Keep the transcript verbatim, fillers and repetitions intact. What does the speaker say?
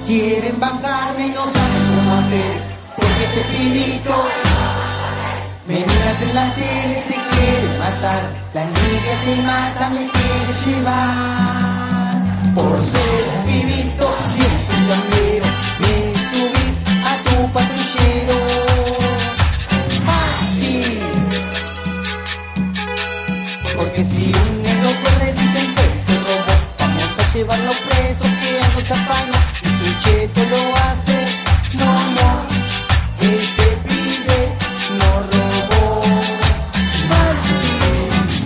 Quieren bajarme y no saben cómo hacer, porque este pibito me miras en la tele, te quiere matar, la envidia te mata, me quiere llevar. Por ser un pibito bien peleonero, me subís a tu patrullero. Aquí, porque si un negro corre dicen que se robó, vamos a llevarlo preso, que algo champaña.